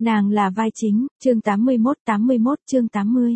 Nàng là vai chính, chương 81 chương 80.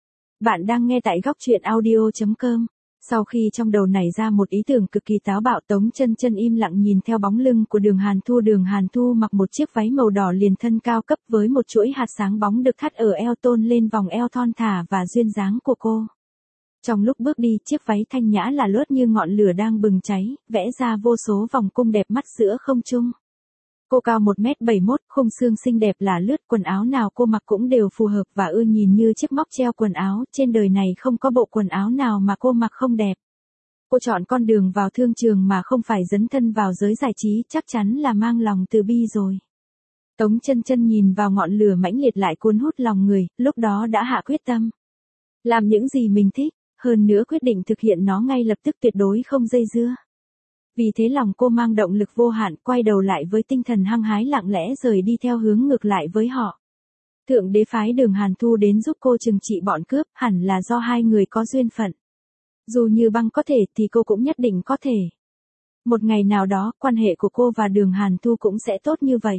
Bạn đang nghe tại góc truyện audio.com. Sau khi trong đầu nảy ra một ý tưởng cực kỳ táo bạo, Tống Chân Chân im lặng nhìn theo bóng lưng của Đường Hàn Thu. Đường Hàn Thu mặc một chiếc váy màu đỏ liền thân cao cấp với một chuỗi hạt sáng bóng được thắt ở eo tôn lên vòng eo thon thả và duyên dáng của cô. Trong lúc bước đi, chiếc váy thanh nhã là lướt như ngọn lửa đang bừng cháy, vẽ ra vô số vòng cung đẹp mắt giữa không trung. Cô cao 1m71, khung xương xinh đẹp là lướt, quần áo nào cô mặc cũng đều phù hợp và ưa nhìn như chiếc móc treo quần áo, trên đời này không có bộ quần áo nào mà cô mặc không đẹp. Cô chọn con đường vào thương trường mà không phải dấn thân vào giới giải trí, chắc chắn là mang lòng từ bi rồi. Tống Chân Chân nhìn vào ngọn lửa mãnh liệt lại cuốn hút lòng người, lúc đó đã hạ quyết tâm. Làm những gì mình thích, hơn nữa quyết định thực hiện nó ngay lập tức, tuyệt đối không dây dưa. Vì thế lòng cô mang động lực vô hạn, quay đầu lại với tinh thần hăng hái, lặng lẽ rời đi theo hướng ngược lại với họ. Thượng đế phái Đường Hàn Thu đến giúp cô trừng trị bọn cướp, hẳn là do hai người có duyên phận. Dù Như Băng có thể thì cô cũng nhất định có thể. Một ngày nào đó, quan hệ của cô và Đường Hàn Thu cũng sẽ tốt như vậy.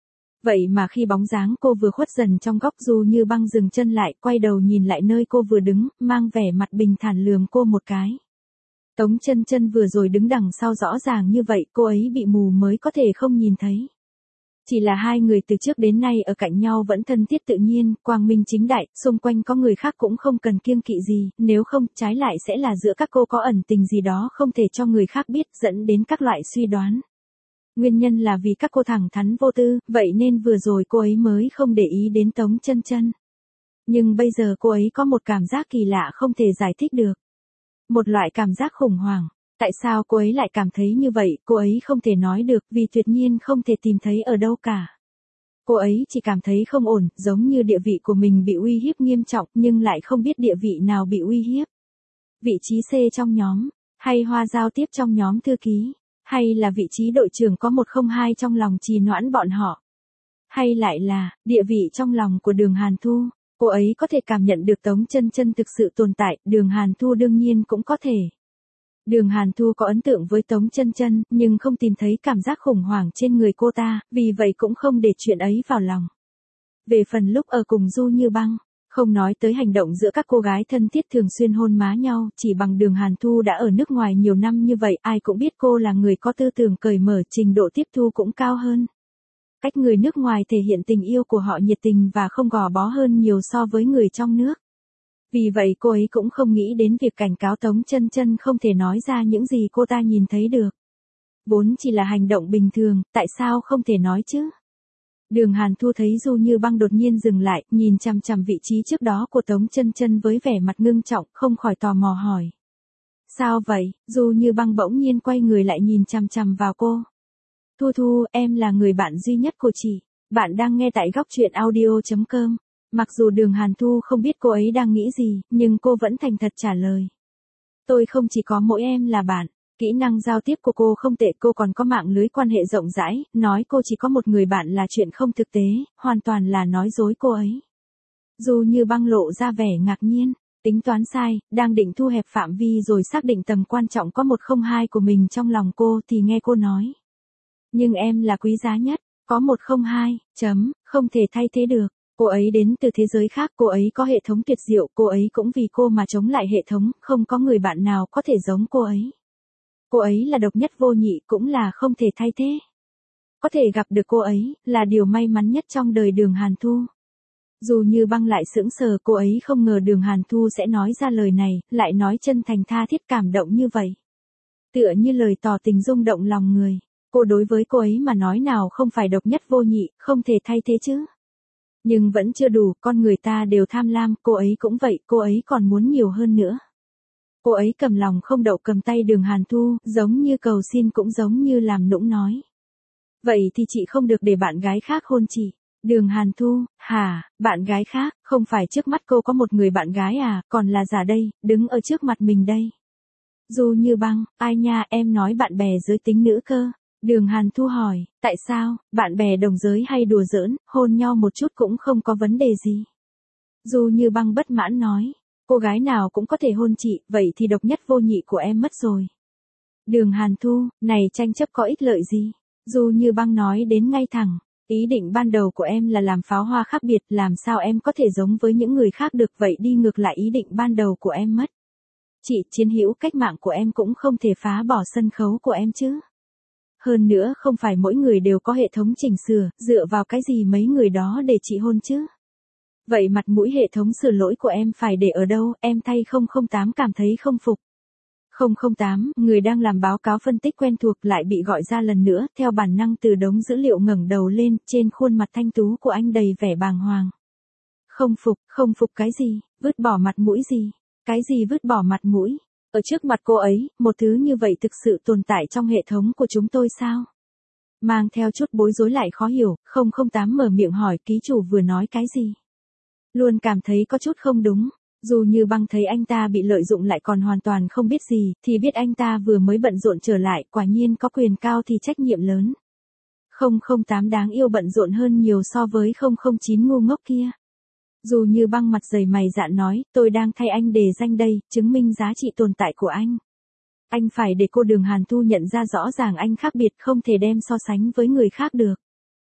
Vậy mà khi bóng dáng cô vừa khuất dần trong góc, Dù Như Băng dừng chân lại, quay đầu nhìn lại nơi cô vừa đứng, mang vẻ mặt bình thản lườm cô một cái. Tống Chân Chân vừa rồi đứng đằng sau rõ ràng như vậy, cô ấy bị mù mới có thể không nhìn thấy. Chỉ là hai người từ trước đến nay ở cạnh nhau vẫn thân thiết tự nhiên, quang minh chính đại, xung quanh có người khác cũng không cần kiêng kỵ gì, nếu không, trái lại sẽ là giữa các cô có ẩn tình gì đó không thể cho người khác biết, dẫn đến các loại suy đoán. Nguyên nhân là vì các cô thẳng thắn vô tư, vậy nên vừa rồi cô ấy mới không để ý đến Tống Chân Chân. Nhưng bây giờ cô ấy có một cảm giác kỳ lạ không thể giải thích được. Một loại cảm giác khủng hoảng. Tại sao cô ấy lại cảm thấy như vậy, cô ấy không thể nói được, vì tuyệt nhiên không thể tìm thấy ở đâu cả. Cô ấy chỉ cảm thấy không ổn, giống như địa vị của mình bị uy hiếp nghiêm trọng, nhưng lại không biết địa vị nào bị uy hiếp. Vị trí C trong nhóm, hay hoa giao tiếp trong nhóm thư ký, hay là vị trí đội trưởng có 102 trong lòng Trì Noãn bọn họ. Hay lại là, địa vị trong lòng của Đường Hàn Thu. Cô ấy có thể cảm nhận được Tống Chân Chân thực sự tồn tại, Đường Hàn Thu đương nhiên cũng có thể. Đường Hàn Thu có ấn tượng với Tống Chân Chân, nhưng không tìm thấy cảm giác khủng hoảng trên người cô ta, vì vậy cũng không để chuyện ấy vào lòng. Về phần lúc ở cùng Du Như Băng, không nói tới hành động giữa các cô gái thân thiết thường xuyên hôn má nhau, chỉ bằng Đường Hàn Thu đã ở nước ngoài nhiều năm như vậy, ai cũng biết cô là người có tư tưởng cởi mở, trình độ tiếp thu cũng cao hơn. Cách người nước ngoài thể hiện tình yêu của họ nhiệt tình và không gò bó hơn nhiều so với người trong nước. Vì vậy cô ấy cũng không nghĩ đến việc cảnh cáo Tống Chân Chân không thể nói ra những gì cô ta nhìn thấy được. Vốn chỉ là hành động bình thường, tại sao không thể nói chứ? Đường Hàn Thu thấy Du Như Băng đột nhiên dừng lại, nhìn chằm chằm vị trí trước đó của Tống Chân Chân với vẻ mặt ngưng trọng, không khỏi tò mò hỏi. Sao vậy? Du Như Băng bỗng nhiên quay người lại nhìn chằm chằm vào cô. Thu Thu, em là người bạn duy nhất của chị. Bạn đang nghe tại góc truyện audio.com. Mặc dù Đường Hàn Thu không biết cô ấy đang nghĩ gì, nhưng cô vẫn thành thật trả lời. Tôi không chỉ có mỗi em là bạn. Kỹ năng giao tiếp của cô không tệ, cô còn có mạng lưới quan hệ rộng rãi, nói cô chỉ có một người bạn là chuyện không thực tế, hoàn toàn là nói dối cô ấy. Dù Như Băng lộ ra vẻ ngạc nhiên, tính toán sai, đang định thu hẹp phạm vi rồi xác định tầm quan trọng có 102 của mình trong lòng cô thì nghe cô nói. Nhưng em là quý giá nhất, có 102, không thể thay thế được. Cô ấy đến từ thế giới khác, cô ấy có hệ thống tuyệt diệu, cô ấy cũng vì cô mà chống lại hệ thống, không có người bạn nào có thể giống cô ấy. Cô ấy là độc nhất vô nhị, cũng là không thể thay thế. Có thể gặp được cô ấy, là điều may mắn nhất trong đời Đường Hàn Thu. Dù Như Băng lại sững sờ, cô ấy không ngờ Đường Hàn Thu sẽ nói ra lời này, lại nói chân thành tha thiết cảm động như vậy. Tựa như lời tỏ tình rung động lòng người. Cô đối với cô ấy mà nói nào không phải độc nhất vô nhị, không thể thay thế chứ. Nhưng vẫn chưa đủ, con người ta đều tham lam, cô ấy cũng vậy, cô ấy còn muốn nhiều hơn nữa. Cô ấy cầm lòng không đậu cầm tay Đường Hàn Thu, giống như cầu xin cũng giống như làm nũng nói. Vậy thì chị không được để bạn gái khác hôn chị. Đường Hàn Thu, hả, bạn gái khác, không phải trước mắt cô có một người bạn gái à, còn là giả đây, đứng ở trước mặt mình đây. Dù Như Băng, ai nha, em nói bạn bè giới tính nữ cơ. Đường Hàn Thu hỏi, tại sao, bạn bè đồng giới hay đùa giỡn, hôn nhau một chút cũng không có vấn đề gì. Dù Như Băng bất mãn nói, cô gái nào cũng có thể hôn chị, vậy thì độc nhất vô nhị của em mất rồi. Đường Hàn Thu, này tranh chấp có ích lợi gì? Dù Như Băng nói đến ngay thẳng, Ý định ban đầu của em là làm pháo hoa khác biệt, làm sao em có thể giống với những người khác được, vậy đi ngược lại ý định ban đầu của em mất. Chị, chiến hữu cách mạng của em cũng không thể phá bỏ sân khấu của em chứ. Hơn nữa không phải mỗi người đều có hệ thống chỉnh sửa, dựa vào cái gì mấy người đó để chị hôn chứ. Vậy mặt mũi hệ thống sửa lỗi của em phải để ở đâu, em thay 008 cảm thấy không phục. 008, người đang làm báo cáo phân tích quen thuộc lại bị gọi ra lần nữa, theo bản năng từ đống dữ liệu ngẩng đầu lên, trên khuôn mặt thanh tú của anh đầy vẻ bàng hoàng. Không phục cái gì, vứt bỏ mặt mũi gì, cái gì vứt bỏ mặt mũi, ở trước mặt cô ấy, một thứ như vậy thực sự tồn tại trong hệ thống của chúng tôi sao? Mang theo chút bối rối lại khó hiểu, 008 mở miệng hỏi ký chủ vừa nói cái gì? Luôn cảm thấy có chút không đúng. Dù như Băng thấy anh ta bị lợi dụng lại còn hoàn toàn không biết gì, thì biết anh ta vừa mới bận rộn trở lại, quả nhiên có quyền cao thì trách nhiệm lớn. 008 đáng yêu bận rộn hơn nhiều so với 009 ngu ngốc kia. Dù như Băng mặt dày mày dạn nói, tôi đang thay anh đề danh đây, chứng minh giá trị tồn tại của anh. Anh phải để cô Đường Hàn Thu nhận ra rõ ràng anh khác biệt, không thể đem so sánh với người khác được.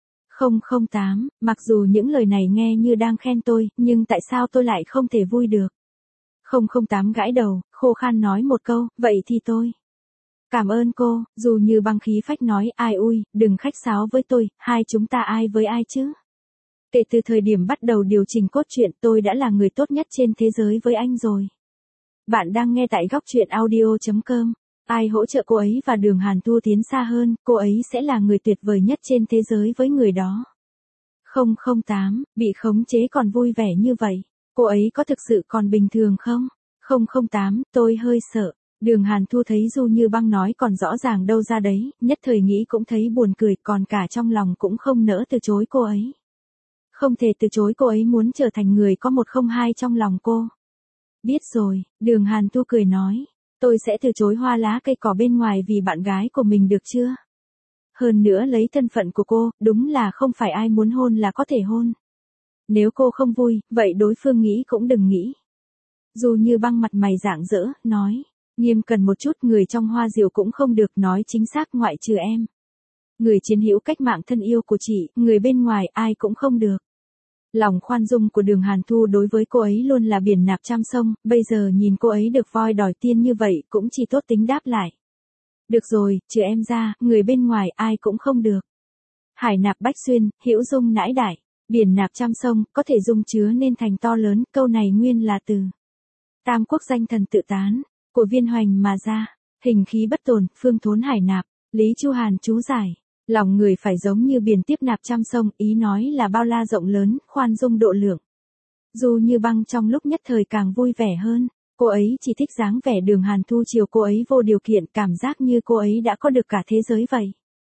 008, mặc dù những lời này nghe như đang khen tôi, nhưng tại sao tôi lại không thể vui được? 008 gãi đầu, khô khan nói một câu, vậy thì tôi. Cảm ơn cô, dù như Băng khí phách nói, ai ui, đừng khách sáo với tôi, hai chúng ta ai với ai chứ? Kể từ thời điểm bắt đầu điều chỉnh cốt truyện tôi đã là người tốt nhất trên thế giới với anh rồi. Bạn đang nghe tại góc truyện audio.com. Ai hỗ trợ cô ấy và Đường Hàn Thu tiến xa hơn, cô ấy sẽ là người tuyệt vời nhất trên thế giới với người đó. 008, bị khống chế còn vui vẻ như vậy, cô ấy có thực sự còn bình thường không? 008, tôi hơi sợ. Đường Hàn Thu thấy Du Như Băng nói còn rõ ràng đâu ra đấy, nhất thời nghĩ cũng thấy buồn cười, còn cả trong lòng cũng không nỡ từ chối cô ấy. Không thể từ chối cô ấy muốn trở thành người có 102 trong lòng cô. Biết rồi, Đường Hàn Thu cười nói. Tôi sẽ từ chối hoa lá cây cỏ bên ngoài vì bạn gái của mình được chưa? Hơn nữa lấy thân phận của cô, đúng là không phải ai muốn hôn là có thể hôn. Nếu cô không vui, vậy đối phương nghĩ cũng đừng nghĩ. Dù như Băng mặt mày rạng rỡ, nói. Nghiêm cần một chút, người trong hoa diệu cũng không được, nói chính xác ngoại trừ em. Người chiến hữu cách mạng thân yêu của chị, người bên ngoài ai cũng không được. Lòng khoan dung của Đường Hàn Thu đối với cô ấy luôn là biển nạp trăm sông, bây giờ nhìn cô ấy được voi đòi tiên như vậy cũng chỉ tốt tính đáp lại. Được rồi, trừ em ra, người bên ngoài ai cũng không được. Hải nạp bách xuyên, hữu dung nãi đại, biển nạp trăm sông, có thể dung chứa nên thành to lớn, câu này nguyên là từ Tam Quốc danh thần tự tán, của Viên Hoành mà ra, hình khí bất tồn, phương thốn hải nạp, Lý Chu Hàn chú giải. Lòng người phải giống như biển tiếp nạp trăm sông, ý nói là bao la rộng lớn, khoan dung độ lượng. Dù như Băng trong lúc nhất thời càng vui vẻ hơn, cô ấy chỉ thích dáng vẻ Đường Hàn Thu chiều cô ấy vô điều kiện, cảm giác như cô ấy đã có được cả thế giới vậy.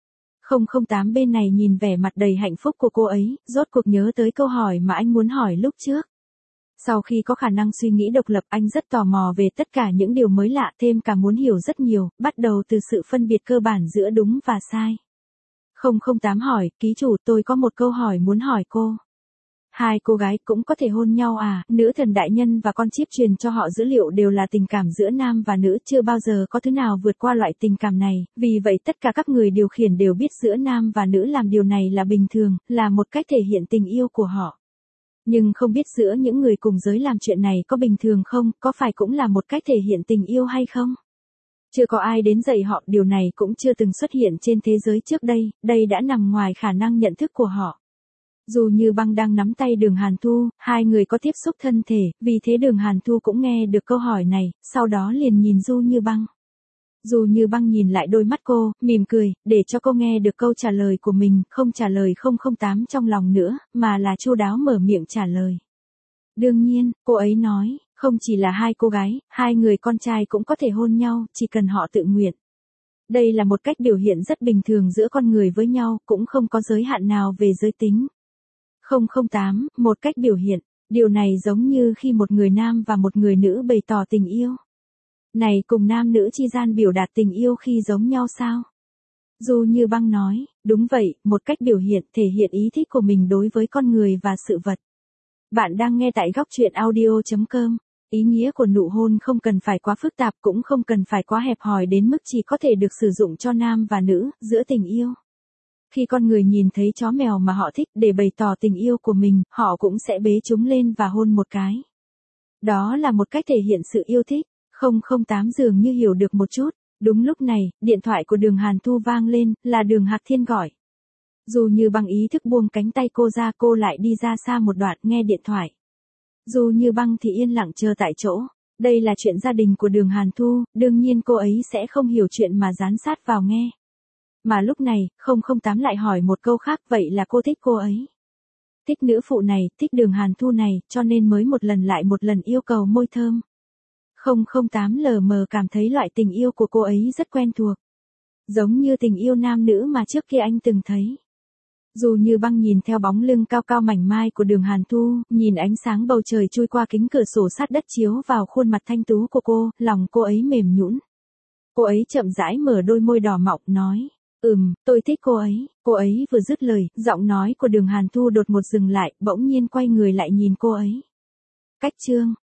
008 bên này nhìn vẻ mặt đầy hạnh phúc của cô ấy, rốt cuộc nhớ tới câu hỏi mà anh muốn hỏi lúc trước. Sau khi có khả năng suy nghĩ độc lập, anh rất tò mò về tất cả những điều mới lạ, thêm cả muốn hiểu rất nhiều, bắt đầu từ sự phân biệt cơ bản giữa đúng và sai. 008 hỏi, ký chủ, tôi có một câu hỏi muốn hỏi cô. Hai cô gái cũng có thể hôn nhau à? Nữ thần đại nhân và con chip truyền cho họ dữ liệu đều là tình cảm giữa nam và nữ, chưa bao giờ có thứ nào vượt qua loại tình cảm này, vì vậy tất cả các người điều khiển đều biết giữa nam và nữ làm điều này là bình thường, là một cách thể hiện tình yêu của họ. Nhưng không biết giữa những người cùng giới làm chuyện này có bình thường không, có phải cũng là một cách thể hiện tình yêu hay không? Chưa có ai đến dạy họ, điều này cũng chưa từng xuất hiện trên thế giới trước đây đã nằm ngoài khả năng nhận thức của họ. Dù như Băng đang nắm tay Đường Hàn Thu, hai người có tiếp xúc thân thể, vì thế Đường Hàn Thu cũng nghe được câu hỏi này, sau đó liền nhìn Du Như Băng. Dù như Băng nhìn lại đôi mắt cô, mỉm cười, để cho cô nghe được câu trả lời của mình, không trả lời 008 trong lòng nữa, mà là chu đáo mở miệng trả lời. Đương nhiên, cô ấy nói, không chỉ là hai cô gái, hai người con trai cũng có thể hôn nhau, chỉ cần họ tự nguyện. Đây là một cách biểu hiện rất bình thường giữa con người với nhau, cũng không có giới hạn nào về giới tính. 008, một cách biểu hiện, điều này giống như khi một người nam và một người nữ bày tỏ tình yêu. Này cùng nam nữ chi gian biểu đạt tình yêu khi giống nhau sao? Dù như Băng nói, đúng vậy, một cách biểu hiện, thể hiện ý thích của mình đối với con người và sự vật. Bạn đang nghe tại góc truyện audio.com. Ý nghĩa của nụ hôn không cần phải quá phức tạp, cũng không cần phải quá hẹp hòi đến mức chỉ có thể được sử dụng cho nam và nữ, giữa tình yêu. Khi con người nhìn thấy chó mèo mà họ thích để bày tỏ tình yêu của mình, họ cũng sẽ bế chúng lên và hôn một cái. Đó là một cách thể hiện sự yêu thích. 008 dường như hiểu được một chút. Đúng lúc này, điện thoại của Đường Hàn Thu vang lên, là Đường Hạc Thiên gọi. Dù Như Băng ý thức buông cánh tay cô ra, cô lại đi ra xa một đoạn nghe điện thoại. Dù Như Băng thì yên lặng chờ tại chỗ. Đây là chuyện gia đình của Đường Hàn Thu, đương nhiên cô ấy sẽ không hiểu chuyện mà dán sát vào nghe. Mà lúc này, 008 lại hỏi một câu khác, vậy là cô thích cô ấy. Thích nữ phụ này, thích Đường Hàn Thu này, cho nên mới một lần lại một lần yêu cầu môi thơm. 008 lờ mờ cảm thấy loại tình yêu của cô ấy rất quen thuộc. Giống như tình yêu nam nữ mà trước kia anh từng thấy. Dù Như Băng nhìn theo bóng lưng cao cao mảnh mai của Đường Hàn Thu, nhìn ánh sáng bầu trời chui qua kính cửa sổ sát đất chiếu vào khuôn mặt thanh tú của cô, lòng cô ấy mềm nhũn. Cô ấy chậm rãi mở đôi môi đỏ mọng nói, tôi thích cô ấy. Cô ấy vừa dứt lời, giọng nói của Đường Hàn Thu đột ngột dừng lại, bỗng nhiên quay người lại nhìn cô ấy. Cách chương